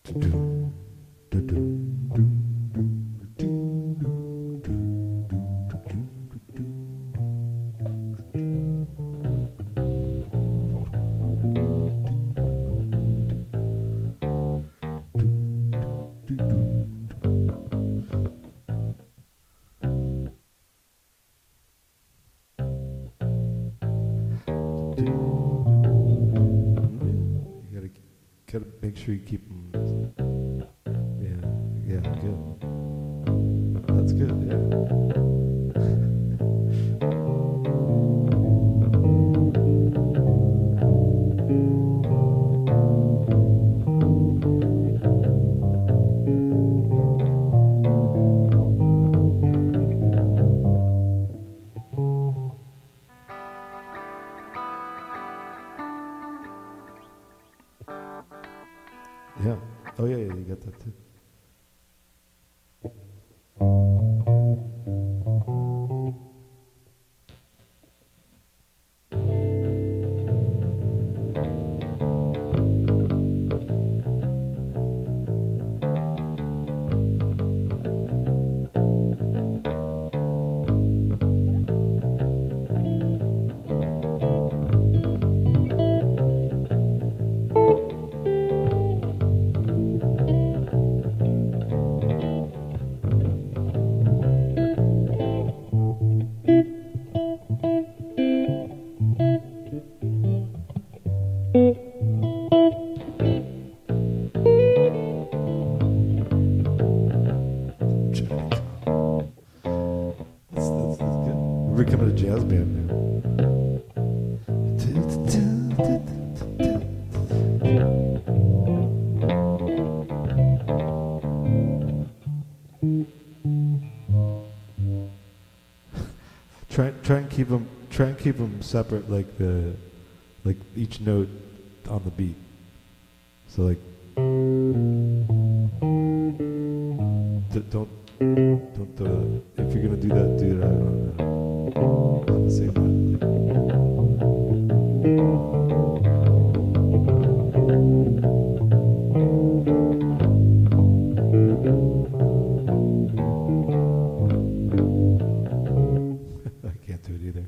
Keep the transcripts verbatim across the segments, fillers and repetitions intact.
Gotta make sure you keep them. Yeah, yeah, good. That's good, yeah. Yeah. Oh yeah, yeah, you got that too. We're becoming a jazz band now. Try, try and keep them, try and keep them separate, like the, like each note on the beat. So like, d- don't, don't. Uh, if you're gonna do that, do that on, uh, on the same note. I can't do it either.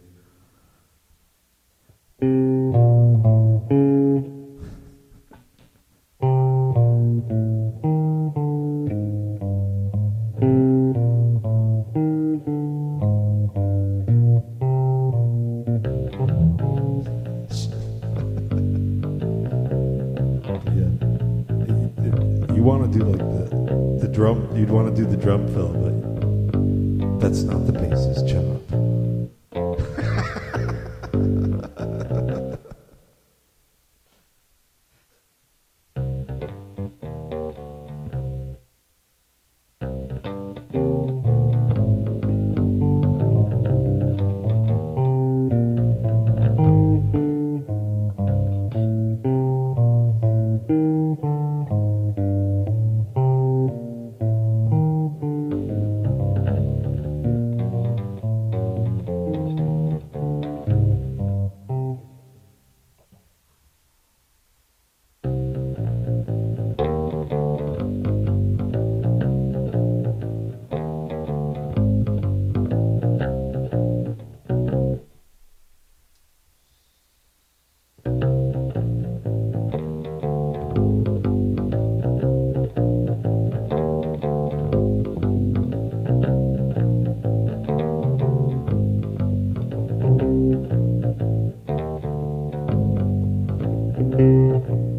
You want to do like the the drum, you'd want to do the drum fill, but that's not the bass's job. Thank you.